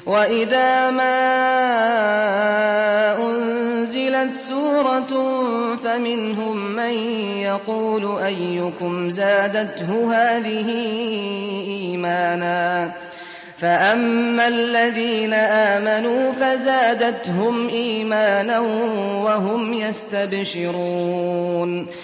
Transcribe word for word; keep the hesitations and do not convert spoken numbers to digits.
وَإِذَا مَا أُنزِلَتْ سُورَةٌ فَمِنْهُم مَّن يَقُولُ أَيُّكُمْ زَادَتْهُ هَٰذِهِ إِيمَانًا فَأَمَّا الَّذِينَ آمَنُوا فَزَادَتْهُمْ إِيمَانًا وَهُمْ يَسْتَبْشِرُونَ